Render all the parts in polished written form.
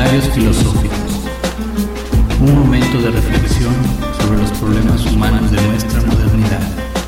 Comentarios filosóficos. Un momento de reflexión sobre los problemas humanos de nuestra modernidad.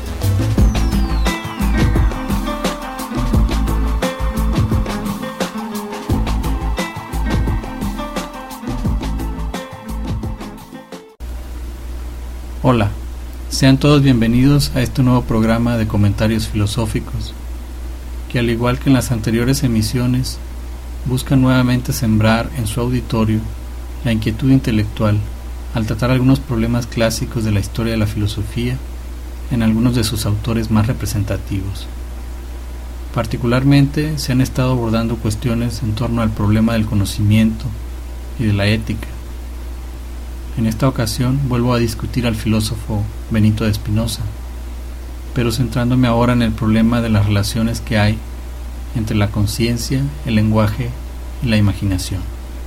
Hola, sean todos bienvenidos a este nuevo programa de comentarios filosóficos, que al igual que en las anteriores emisiones, busca nuevamente sembrar en su auditorio la inquietud intelectual al tratar algunos problemas clásicos de la historia de la filosofía en algunos de sus autores más representativos. Particularmente se han estado abordando cuestiones en torno al problema del conocimiento y de la ética. En esta ocasión vuelvo a discutir al filósofo Benito de Spinoza, pero centrándome ahora en el problema de las relaciones que hay entre la conciencia, el lenguaje y la imaginación.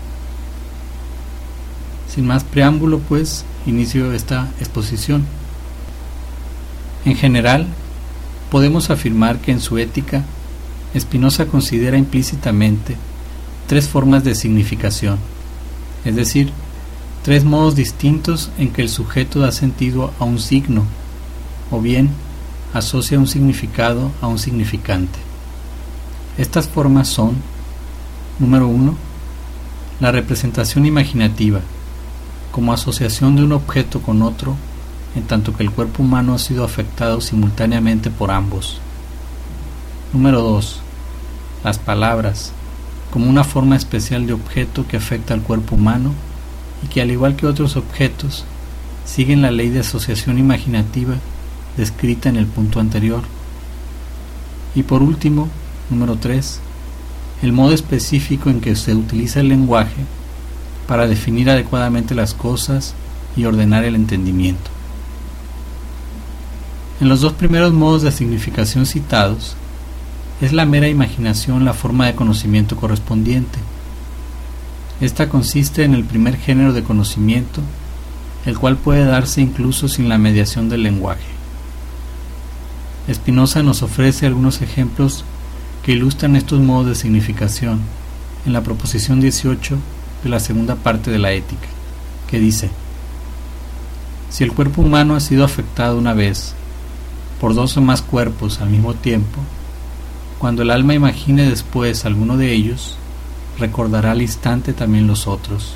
Sin más preámbulo, pues, inicio esta exposición. En general, podemos afirmar que en su ética, Spinoza considera implícitamente tres formas de significación, es decir, tres modos distintos en que el sujeto da sentido a un signo, o bien asocia un significado a un significante. Estas formas son: número 1, la representación imaginativa, como asociación de un objeto con otro, en tanto que el cuerpo humano ha sido afectado simultáneamente por ambos. Número 2, las palabras, como una forma especial de objeto que afecta al cuerpo humano y que, al igual que otros objetos, siguen la ley de asociación imaginativa descrita en el punto anterior. Y por último, número 3, el modo específico en que se utiliza el lenguaje para definir adecuadamente las cosas y ordenar el entendimiento. En los dos primeros modos de significación citados, es la mera imaginación la forma de conocimiento correspondiente. Esta consiste en el primer género de conocimiento, el cual puede darse incluso sin la mediación del lenguaje. Spinoza nos ofrece algunos ejemplos que ilustran estos modos de significación en la proposición 18 de la segunda parte de la Ética, que dice: si el cuerpo humano ha sido afectado una vez por dos o más cuerpos al mismo tiempo, cuando el alma imagine después alguno de ellos, recordará al instante también los otros.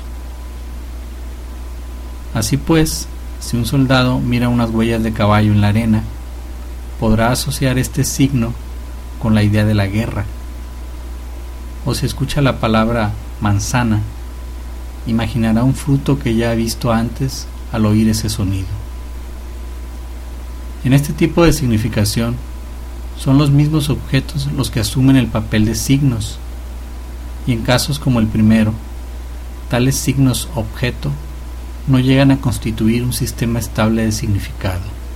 Así pues, si un soldado mira unas huellas de caballo en la arena, podrá asociar este signo con la idea de la guerra. O si escucha la palabra manzana, imaginará un fruto que ya ha visto antes al oír ese sonido. En este tipo de significación, son los mismos objetos los que asumen el papel de signos, y en casos como el primero, tales signos objeto no llegan a constituir un sistema estable de significado.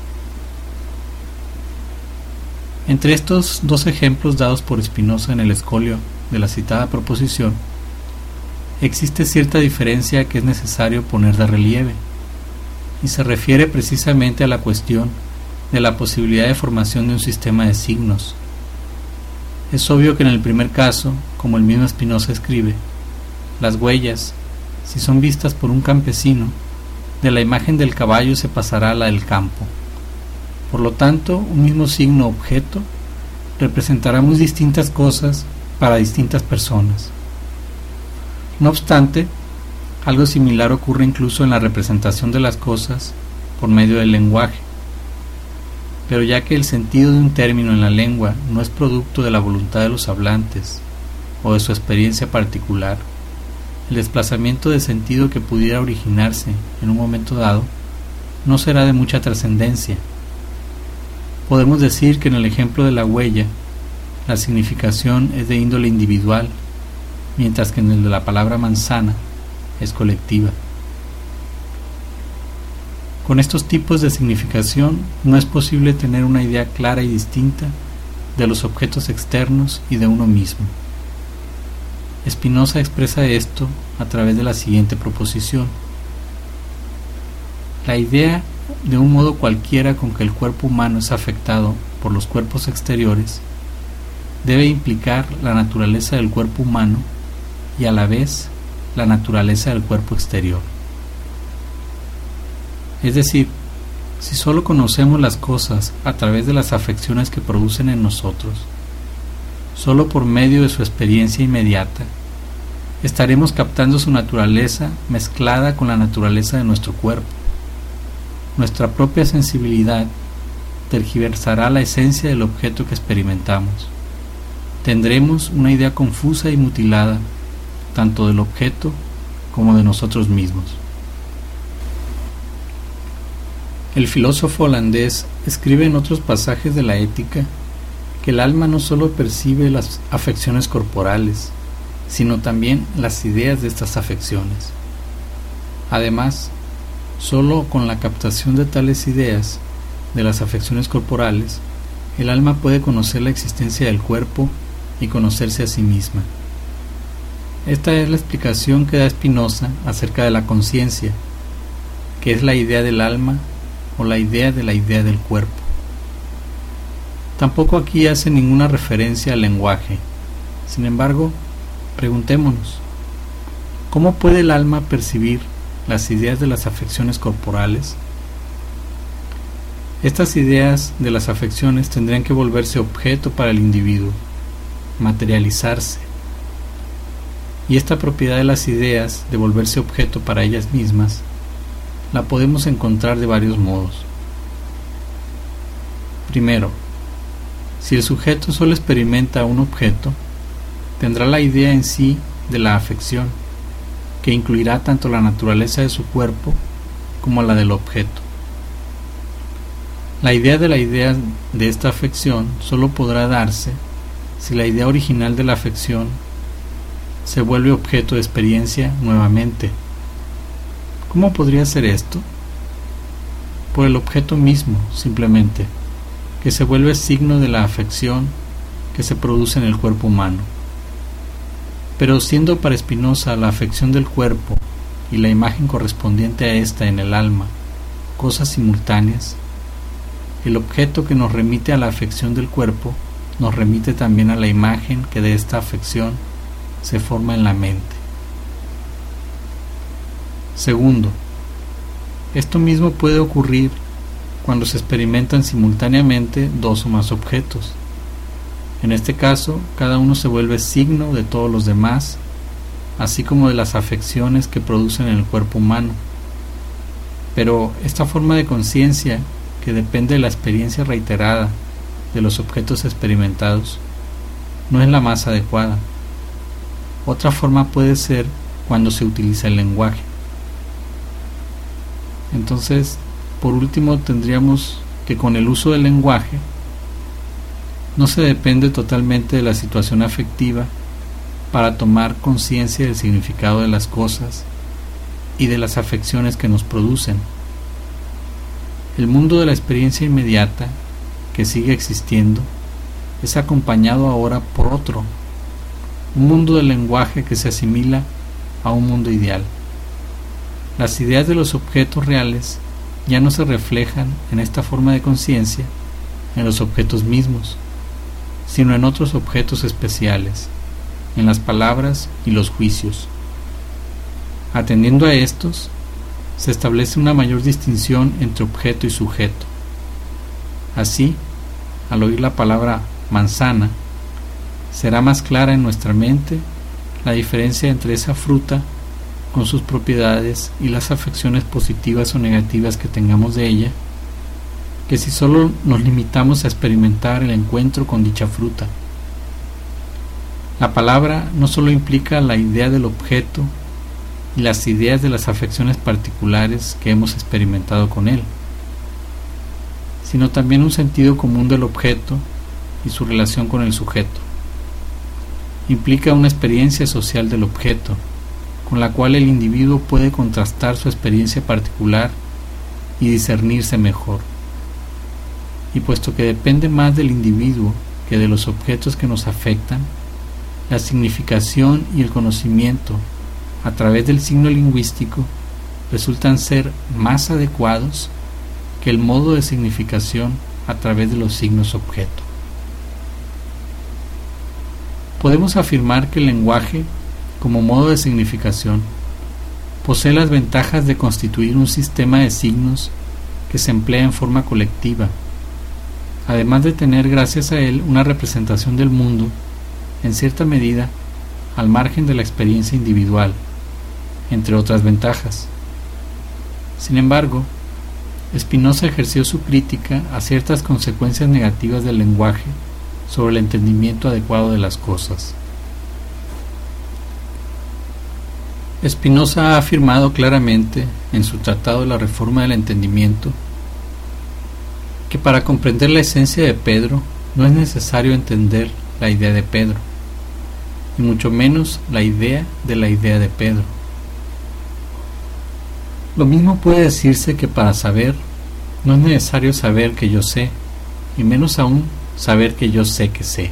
Entre estos dos ejemplos dados por Spinoza en el escolio de la citada proposición, existe cierta diferencia que es necesario poner de relieve, y se refiere precisamente a la cuestión de la posibilidad de formación de un sistema de signos. Es obvio que en el primer caso, como el mismo Spinoza escribe, las huellas, si son vistas por un campesino, de la imagen del caballo se pasará a la del campo. Por lo tanto, un mismo signo objeto representará muy distintas cosas para distintas personas. No obstante, algo similar ocurre incluso en la representación de las cosas por medio del lenguaje. Pero ya que el sentido de un término en la lengua no es producto de la voluntad de los hablantes o de su experiencia particular, el desplazamiento de sentido que pudiera originarse en un momento dado no será de mucha trascendencia. Podemos decir que en el ejemplo de la huella, la significación es de índole individual, mientras que en el de la palabra manzana es colectiva. Con estos tipos de significación no es posible tener una idea clara y distinta de los objetos externos y de uno mismo. Spinoza expresa esto a través de la siguiente proposición: la idea de un modo cualquiera con que el cuerpo humano es afectado por los cuerpos exteriores debe implicar la naturaleza del cuerpo humano y a la vez la naturaleza del cuerpo exterior. Es decir, si solo conocemos las cosas a través de las afecciones que producen en nosotros, solo por medio de su experiencia inmediata, estaremos captando su naturaleza mezclada con la naturaleza de nuestro cuerpo. Nuestra propia sensibilidad tergiversará la esencia del objeto que experimentamos. Tendremos una idea confusa y mutilada, tanto del objeto como de nosotros mismos. El filósofo holandés escribe en otros pasajes de la Ética que el alma no solo percibe las afecciones corporales, sino también las ideas de estas afecciones. Además, solo con la captación de tales ideas de las afecciones corporales, el alma puede conocer la existencia del cuerpo y conocerse a sí misma. Esta es la explicación que da Spinoza acerca de la conciencia, que es la idea del alma o la idea del cuerpo. Tampoco aquí hace ninguna referencia al lenguaje. Sin embargo, preguntémonos, ¿cómo puede el alma percibir las ideas de las afecciones corporales? Estas ideas de las afecciones tendrían que volverse objeto para el individuo, materializarse. Y esta propiedad de las ideas de volverse objeto para ellas mismas la podemos encontrar de varios modos. Primero, si el sujeto solo experimenta un objeto, tendrá la idea en sí de la afección, que incluirá tanto la naturaleza de su cuerpo como la del objeto. La idea de esta afección solo podrá darse si la idea original de la afección se vuelve objeto de experiencia nuevamente. ¿Cómo podría ser esto? Por el objeto mismo, simplemente, que se vuelve signo de la afección que se produce en el cuerpo humano. Pero siendo para Spinoza la afección del cuerpo y la imagen correspondiente a ésta en el alma cosas simultáneas, el objeto que nos remite a la afección del cuerpo nos remite también a la imagen que de esta afección se forma en la mente. Segundo, esto mismo puede ocurrir cuando se experimentan simultáneamente dos o más objetos. En este caso, cada uno se vuelve signo de todos los demás, así como de las afecciones que producen en el cuerpo humano. Pero esta forma de conciencia, que depende de la experiencia reiterada de los objetos experimentados, no es la más adecuada. Otra forma puede ser cuando se utiliza el lenguaje. Entonces, por último, tendríamos que con el uso del lenguaje no se depende totalmente de la situación afectiva para tomar conciencia del significado de las cosas y de las afecciones que nos producen. El mundo de la experiencia inmediata, que sigue existiendo, es acompañado ahora por otro, un mundo del lenguaje que se asimila a un mundo ideal. Las ideas de los objetos reales ya no se reflejan en esta forma de conciencia en los objetos mismos, sino en otros objetos especiales, en las palabras y los juicios. Atendiendo a estos, se establece una mayor distinción entre objeto y sujeto. Así, al oír la palabra manzana, será más clara en nuestra mente la diferencia entre esa fruta con sus propiedades y las afecciones positivas o negativas que tengamos de ella, que si solo nos limitamos a experimentar el encuentro con dicha fruta. La palabra no solo implica la idea del objeto y las ideas de las afecciones particulares que hemos experimentado con él, sino también un sentido común del objeto y su relación con el sujeto. Implica una experiencia social del objeto, con la cual el individuo puede contrastar su experiencia particular y discernirse mejor. Y puesto que depende más del individuo que de los objetos que nos afectan, la significación y el conocimiento a través del signo lingüístico resultan ser más adecuados que el modo de significación a través de los signos objeto. Podemos afirmar que el lenguaje como modo de significación, posee las ventajas de constituir un sistema de signos que se emplea en forma colectiva, además de tener gracias a él una representación del mundo, en cierta medida, al margen de la experiencia individual, entre otras ventajas. Sin embargo, Spinoza ejerció su crítica a ciertas consecuencias negativas del lenguaje sobre el entendimiento adecuado de las cosas. Spinoza ha afirmado claramente en su Tratado de la Reforma del Entendimiento que para comprender la esencia de Pedro no es necesario entender la idea de Pedro, y mucho menos la idea de Pedro. Lo mismo puede decirse que para saber no es necesario saber que yo sé, y menos aún saber que yo sé que sé.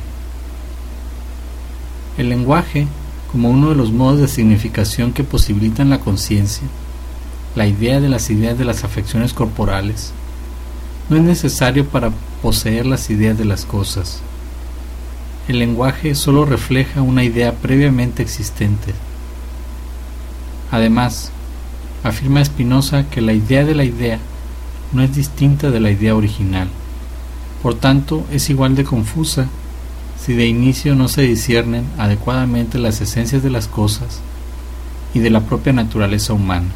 El lenguaje, como uno de los modos de significación que posibilitan la conciencia, la idea de las afecciones corporales, no es necesario para poseer las ideas de las cosas. El lenguaje solo refleja una idea previamente existente. Además, afirma Spinoza que la idea de la idea no es distinta de la idea original, por tanto es igual de confusa si de inicio no se disciernen adecuadamente las esencias de las cosas y de la propia naturaleza humana.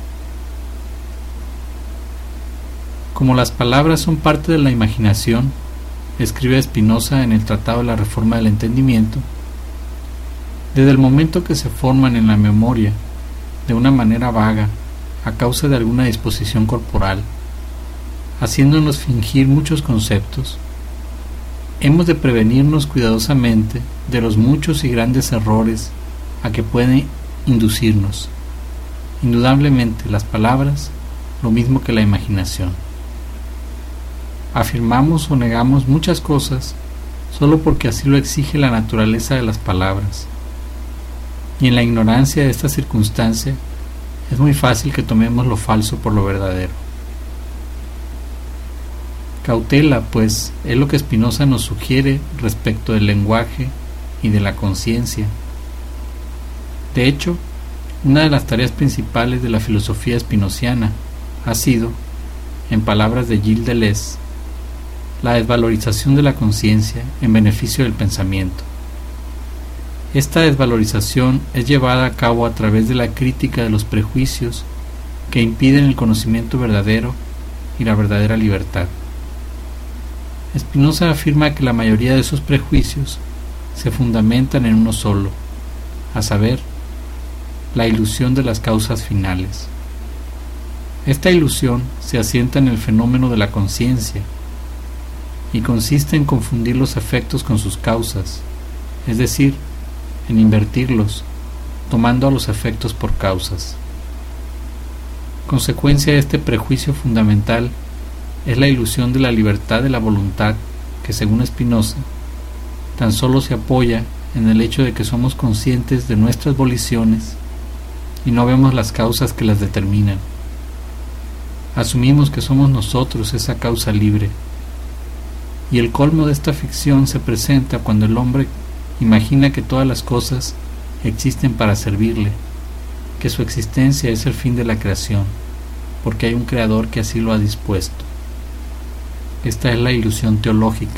Como las palabras son parte de la imaginación, escribe Spinoza en el Tratado de la Reforma del Entendimiento, desde el momento que se forman en la memoria de una manera vaga a causa de alguna disposición corporal, haciéndonos fingir muchos conceptos, hemos de prevenirnos cuidadosamente de los muchos y grandes errores a que pueden inducirnos. Indudablemente las palabras, lo mismo que la imaginación. Afirmamos o negamos muchas cosas solo porque así lo exige la naturaleza de las palabras. Y en la ignorancia de esta circunstancia es muy fácil que tomemos lo falso por lo verdadero. Cautela, pues, es lo que Spinoza nos sugiere respecto del lenguaje y de la conciencia. De hecho, una de las tareas principales de la filosofía spinoziana ha sido, en palabras de Gilles Deleuze, la desvalorización de la conciencia en beneficio del pensamiento. Esta desvalorización es llevada a cabo a través de la crítica de los prejuicios que impiden el conocimiento verdadero y la verdadera libertad. Spinoza afirma que la mayoría de esos prejuicios se fundamentan en uno solo, a saber, la ilusión de las causas finales. Esta ilusión se asienta en el fenómeno de la conciencia y consiste en confundir los efectos con sus causas, es decir, en invertirlos, tomando a los efectos por causas. Consecuencia de este prejuicio fundamental es la ilusión de la libertad de la voluntad que, según Spinoza, tan solo se apoya en el hecho de que somos conscientes de nuestras voliciones y no vemos las causas que las determinan. Asumimos que somos nosotros esa causa libre, y el colmo de esta ficción se presenta cuando el hombre imagina que todas las cosas existen para servirle, que su existencia es el fin de la creación, porque hay un creador que así lo ha dispuesto. Esta es la ilusión teológica.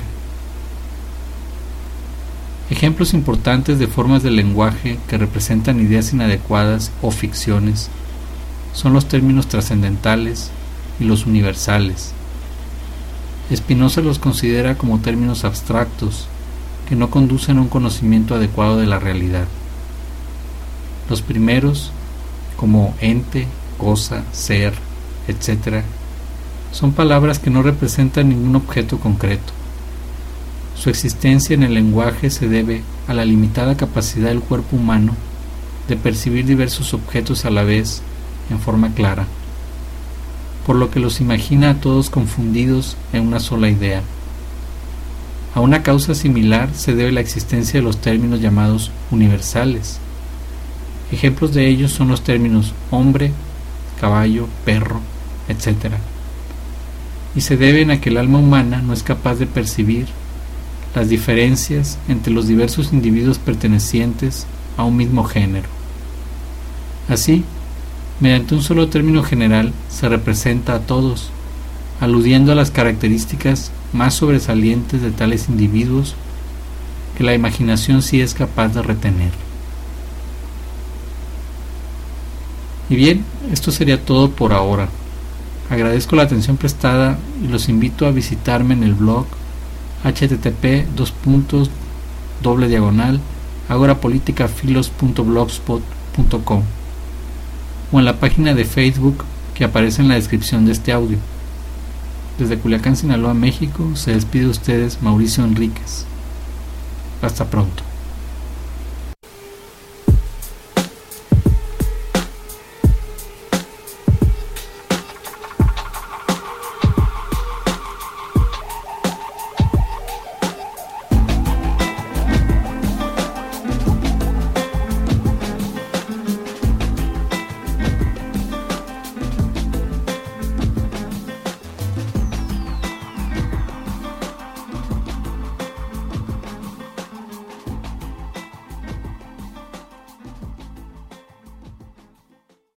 Ejemplos importantes de formas del lenguaje que representan ideas inadecuadas o ficciones son los términos trascendentales y los universales. Spinoza los considera como términos abstractos que no conducen a un conocimiento adecuado de la realidad. Los primeros, como ente, cosa, ser, etc., son palabras que no representan ningún objeto concreto. Su existencia en el lenguaje se debe a la limitada capacidad del cuerpo humano de percibir diversos objetos a la vez en forma clara, por lo que los imagina a todos confundidos en una sola idea. A una causa similar se debe la existencia de los términos llamados universales. Ejemplos de ellos son los términos hombre, caballo, perro, etc. Y se deben a que el alma humana no es capaz de percibir las diferencias entre los diversos individuos pertenecientes a un mismo género. Así, mediante un solo término general se representa a todos, aludiendo a las características más sobresalientes de tales individuos que la imaginación sí es capaz de retener. Y bien, esto sería todo por ahora. Agradezco la atención prestada y los invito a visitarme en el blog http://agorapoliticafilos.blogspot.com o en la página de Facebook que aparece en la descripción de este audio. Desde Culiacán, Sinaloa, México, se despide de ustedes Mauricio Enríquez. Hasta pronto.